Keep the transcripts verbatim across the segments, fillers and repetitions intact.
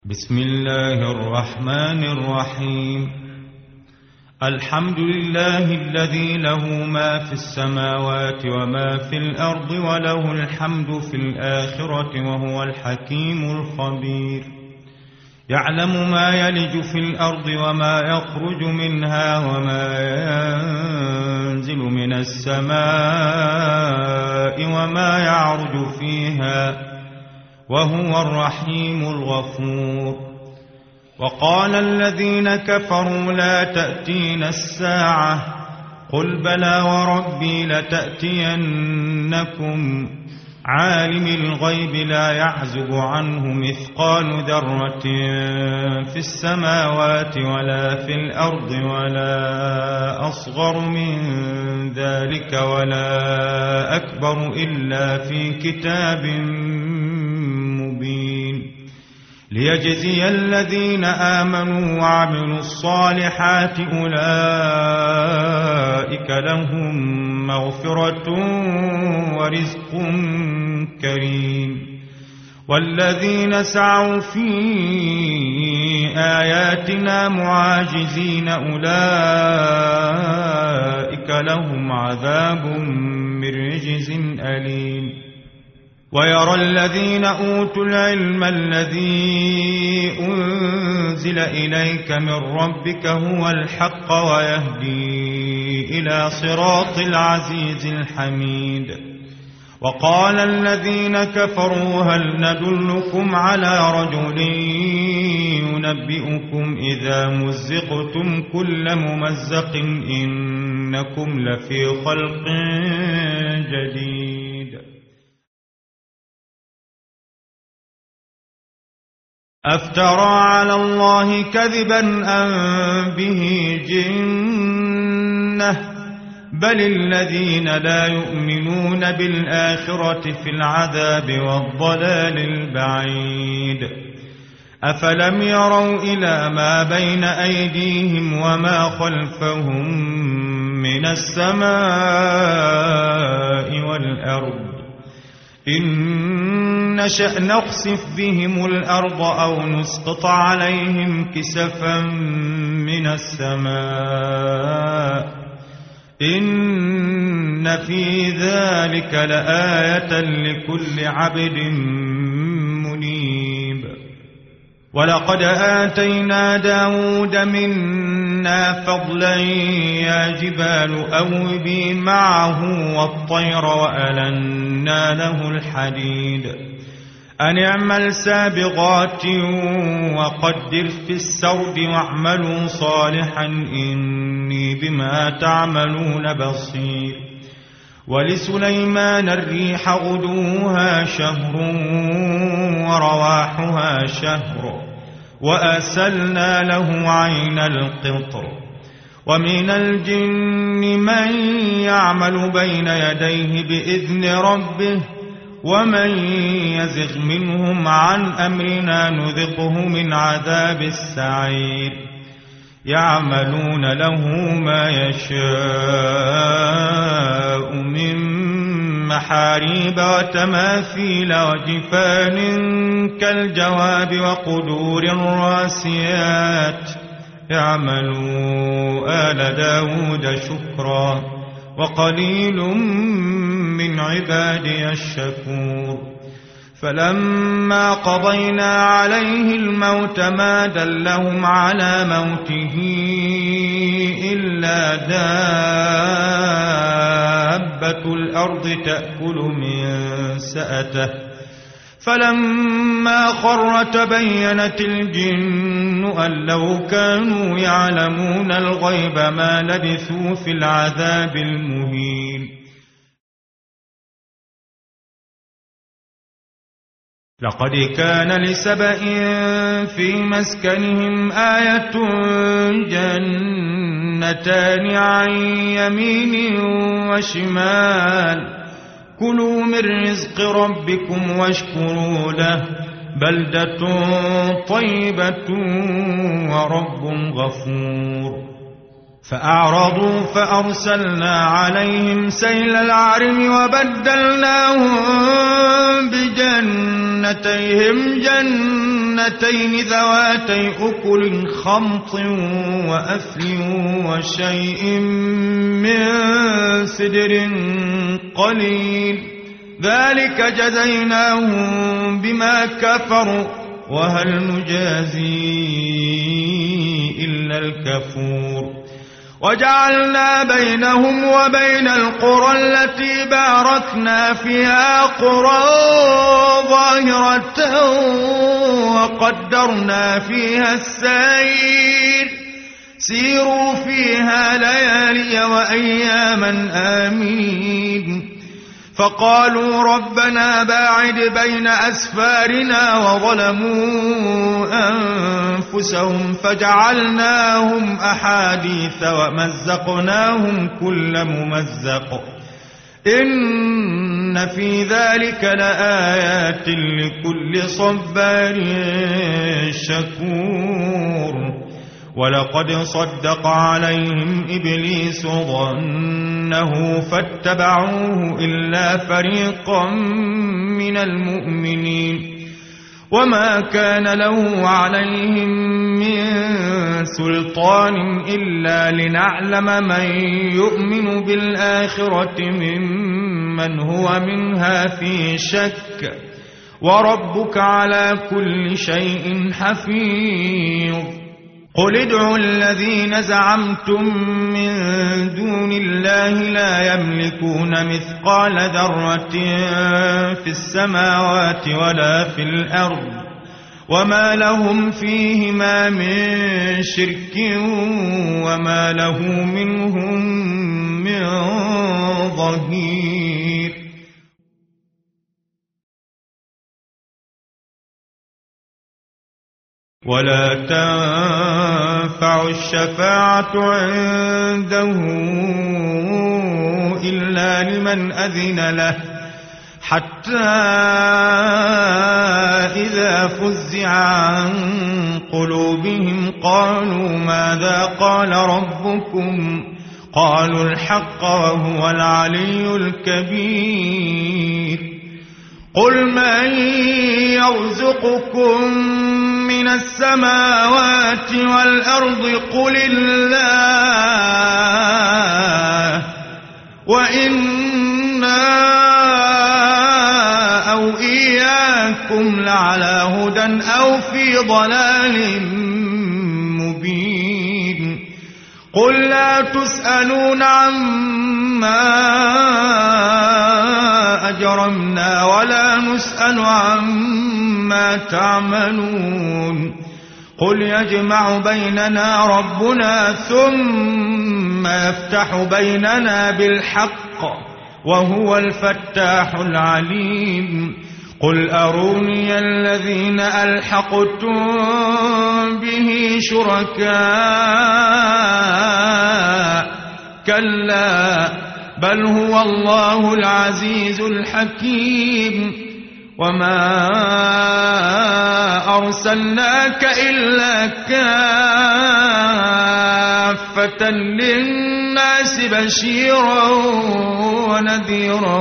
بسم الله الرحمن الرحيم. الحمد لله الذي له ما في السماوات وما في الأرض وله الحمد في الآخرة وهو الحكيم الخبير. يعلم ما يلج في الأرض وما يخرج منها وما ينزل من السماء وما يعرج فيها وهو الرحيم الغفور. وقال الذين كفروا لا تأتينا الساعة قل بلى وربي لتأتينكم عالم الغيب لا يعزب عنه مثقال ذرة في السماوات ولا في الأرض ولا أصغر من ذلك ولا أكبر إلا في كتاب مبين ليجزي الذين آمنوا وعملوا الصالحات أولئك لهم مغفرة ورزق كريم. والذين سعوا في آياتنا معاجزين أولئك لهم عذاب من رجز أليم. ويرى الذين أوتوا العلم الذي أنزل إليك من ربك هو الحق ويهدي إلى صراط العزيز الحميد. وقال الذين كفروا هل ندلكم على رجل ينبئكم إذا مزقتم كل ممزق إنكم لفي خلق جديد. أفترى على الله كذبا أم به جنة بل الذين لا يؤمنون بالآخرة في العذاب والضلال البعيد. أفلم يروا إلى ما بين أيديهم وما خلفهم من السماء والأرض إن نشأ نخسف بهم الأرض أو نسقط عليهم كسفا من السماء إن في ذلك لآية لكل عبد منيب. ولقد آتينا داود منا فضلا يا جبال أوبي معه والطير وألنا له الحديد أن اعمل سابغات وقدر في السرد واعملوا صالحا إني بما تعملون بصير. ولسليمان الريح غدوها شهر ورواحها شهر وأسلنا له عين القطر. ومن الجن من يعمل بين يديه بإذن ربه ومن يزغ منهم عن أمرنا نذقه من عذاب السعير. يعملون له ما يشاء من محاريب وتماثيل وجفان كالجواب وقدور الراسيات. يعملوا آل داود شكرا وقليل من عبادي الشكور. فلما قضينا عليه الموت ما دلهم على موته إلا دابة الأرض تأكل من سأته فلما خر تبينت الجن أن لو كانوا يعلمون الغيب ما لبثوا في العذاب المهين. لقد كان لسبإ في مسكنهم آية جنتان عن يمين وشمال كلوا من رزق ربكم واشكروا له بلدة طيبة ورب غفور. فأعرضوا فأرسلنا عليهم سيل العرم وبدلناهم بجنتيهم جنتين جنتين ذواتي أكل خمط وأثل وشيء من سدر قليل ذلك جزيناهم بما كفروا وهل نجازي إلا الكفور وجعلنا بينهم وبين القرى التي باركنا فيها قرى ظاهرة وقدرنا فيها السير سيروا فيها ليالي وأياما آمين فقالوا ربنا باعد بين أسفارنا وظلموا أنفسهم فجعلناهم أحاديث ومزقناهم كل ممزق إن في ذلك لآيات لكل صبار شكور ولقد صدق عليهم إبليس ظنه فاتبعوه إلا فريقا من المؤمنين وما كان له عليهم من سلطان إلا لنعلم من يؤمن بالآخرة ممن هو منها في شك وربك على كل شيء حفيظ قل ادعوا الذين زعمتم من دون الله لا يملكون مثقال ذرة في السماوات ولا في الأرض وما لهم فيهما من شرك وما له منهم من ظهير ولا تنفع الشفاعة عنده إلا لمن أذن له حتى إذا فزع عن قلوبهم قالوا ماذا قال ربكم قالوا الحق وهو العلي الكبير قل من يرزقكم من السماوات والأرض قل الله وإنا أو إياكم لعلى هدى أو في ضلال مبين قل لا تسألون عما أجرمنا ولا نسأل عما تعملون قل يجمع بيننا ربنا ثم يفتح بيننا بالحق وهو الفتاح العليم قل أروني الذين ألحقتم به شركاء كلا بل هو الله العزيز الحكيم وما أرسلناك إلا كافة للناس بشيرا ونذيرا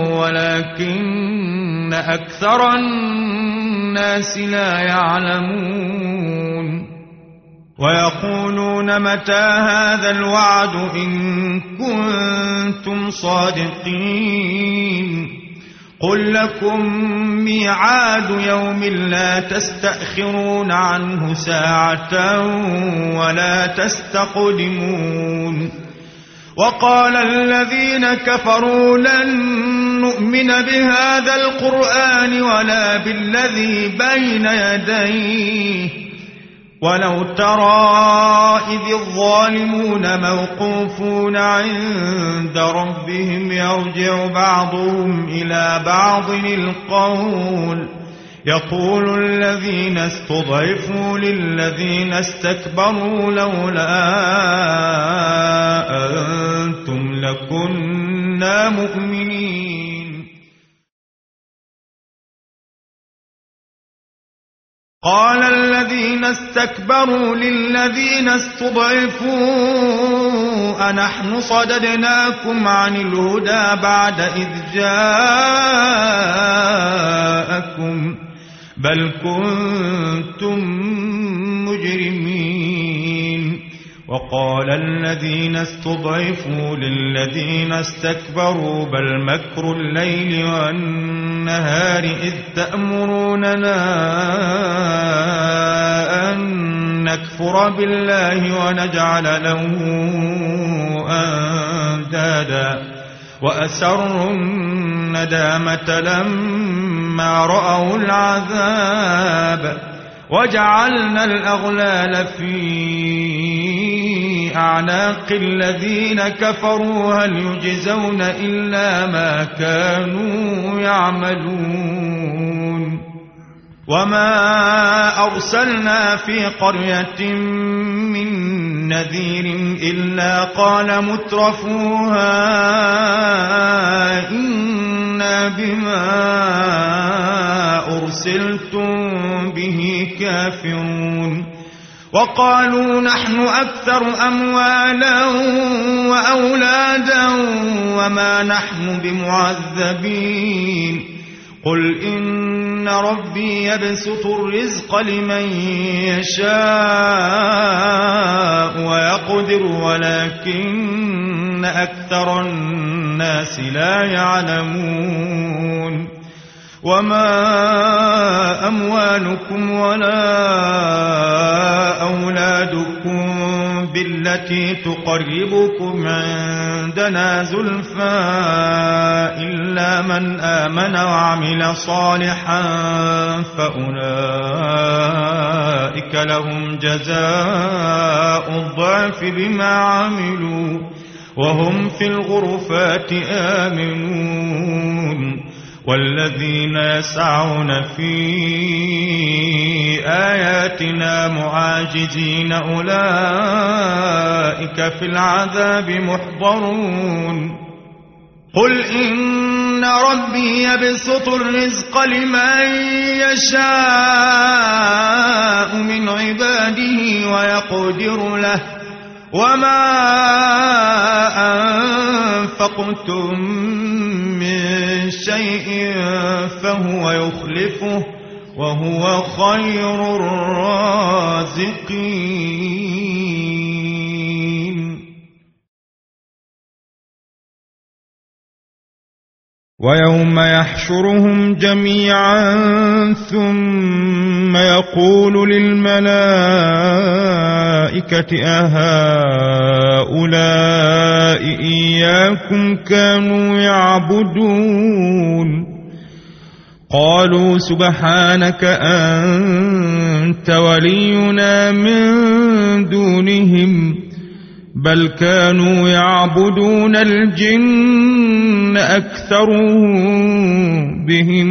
ولكن أكثر الناس لا يعلمون ويقولون متى هذا الوعد إن كنتم صادقين قل لكم ميعاد يوم لا تستأخرون عنه ساعة ولا تستقدمون وقال الذين كفروا لن نؤمن بهذا القرآن ولا بالذي بين يديه ولو ترى إذ الظالمون موقوفون عند ربهم يرجع بعضهم إلى بعض القول يقول الذين استضعفوا للذين استكبروا لولا أنتم لكنا مؤمنين قال الذين استكبروا للذين استضعفوا أنحن صددناكم عن الهدى بعد إذ جاءكم بل كنتم مجرمين. وقال الذين استضعفوا للذين استكبروا بل مكر الليل والنهار إذ تأمروننا أن نكفر بالله ونجعل له أندادا وأسروا الندامة لما رأوا العذاب وجعلنا الأغلال في أعناق الذين كفروا هل يجزون إلا ما كانوا يعملون. وما أرسلنا في قرية من نذير إلا قال مترفوها إنا بما أرسلتم به كافرون. وقالوا نحن أكثر أموالا وأولادا وما نحن بمعذبين. قل إن ربي يبسط الرزق لمن يشاء ويقدر ولكن أكثر الناس لا يعلمون. وما أموالكم ولا أولادكم بالتي تقربكم عندنا زلفى إلا من آمن وعمل صالحا فأولئك لهم جزاء الضعف بما عملوا وهم في الغرفات آمنون. والذين يسعون في آياتنا معاجزين أولئك في العذاب محضرون. قل إن ربي يبسط الرزق لمن يشاء من عباده ويقدر له وما أنفقتم من شيء فهو يخلفه وهو خير الرازقين. ويوم يحشرهم جميعا ثم يقول للملائكة أهؤلاء إياكم كانوا يعبدون قالوا سبحانك أنت ولينا من دونهم بل كانوا يعبدون الجن أكثرهم بهم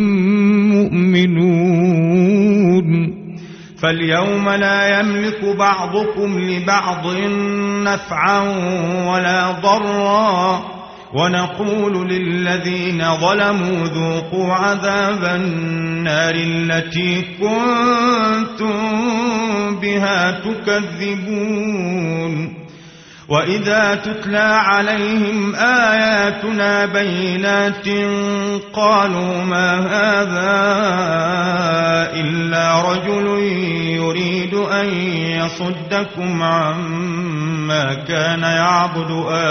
مؤمنون. فاليوم لا يملك بعضكم لبعض نفعا ولا ضرا ونقول للذين ظلموا ذوقوا عذاب النار التي كنتم بها تكذبون. وإذا تتلى عليهم آياتنا بينات قالوا ما هذا إلا رجل يريد أن يصدكم عما كان يعبد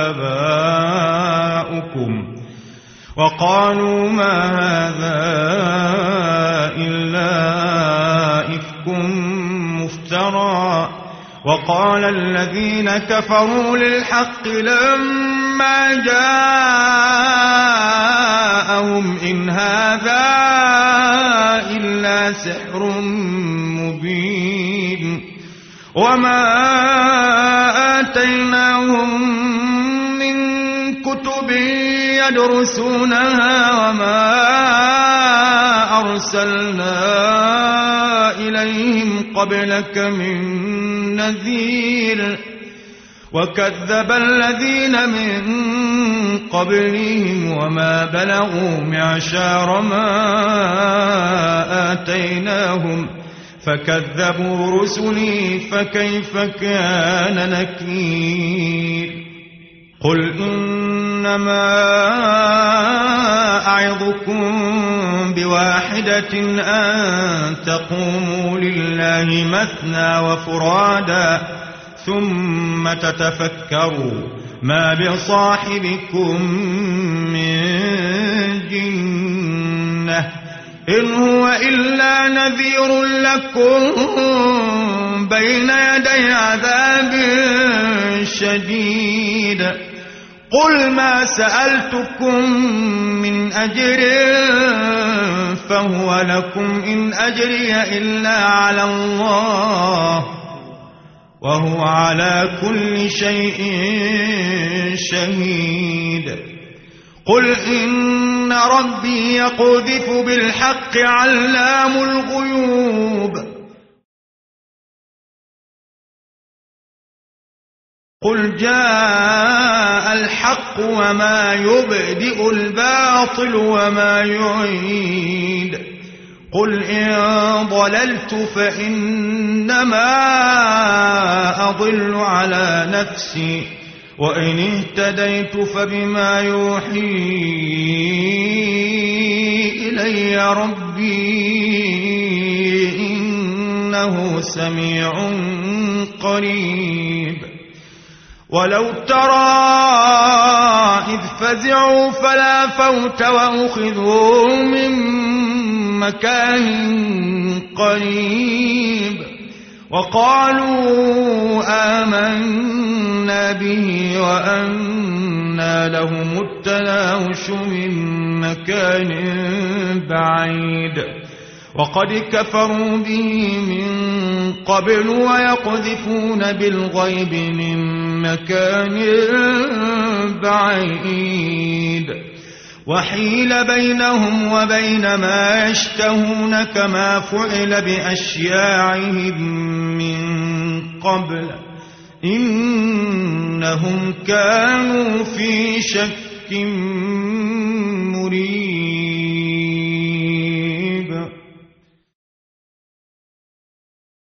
آباؤكم وقالوا ما هذا إلا إفك مفترى. وقال الذين كفروا للحق لما جاءهم إن هذا إلا سحر مبين. وما آتيناهم من كتب يدرسونها وما أرسلنا إليهم قبلك من نذير. وكذب الذين من قبلهم وما بلغوا معشار ما آتيناهم فكذبوا رسلي فكيف كان نكير. قل إن إنما أعظكم بواحدة أن تقوموا لله مثنى وفرادا ثم تتفكروا ما بصاحبكم من جنة إن هو إلا نذير لكم بين يدي عذاب شديد قل ما سألتكم من أجر فهو لكم إن أجري إلا على الله وهو على كل شيء شهيد قل إن ربي يقذف بالحق علام الغيوب قل جاء الحق وما يبدئ الباطل وما يعيد قل إن ضللت فإنما أضل على نفسي وإن اهتديت فبما يوحي إلي ربي إنه سميع قريب ولو ترى إذ فزعوا فلا فوت وأخذوا من مكان قريب وقالوا آمنا به وأنى لهم التناوش من مكان بعيد وقد كفروا به من قبل ويقذفون بالغيب من مكان بعيد وحيل بينهم وبين ما يشتهون كما فعل بأشياعهم من قبل إنهم كانوا في شك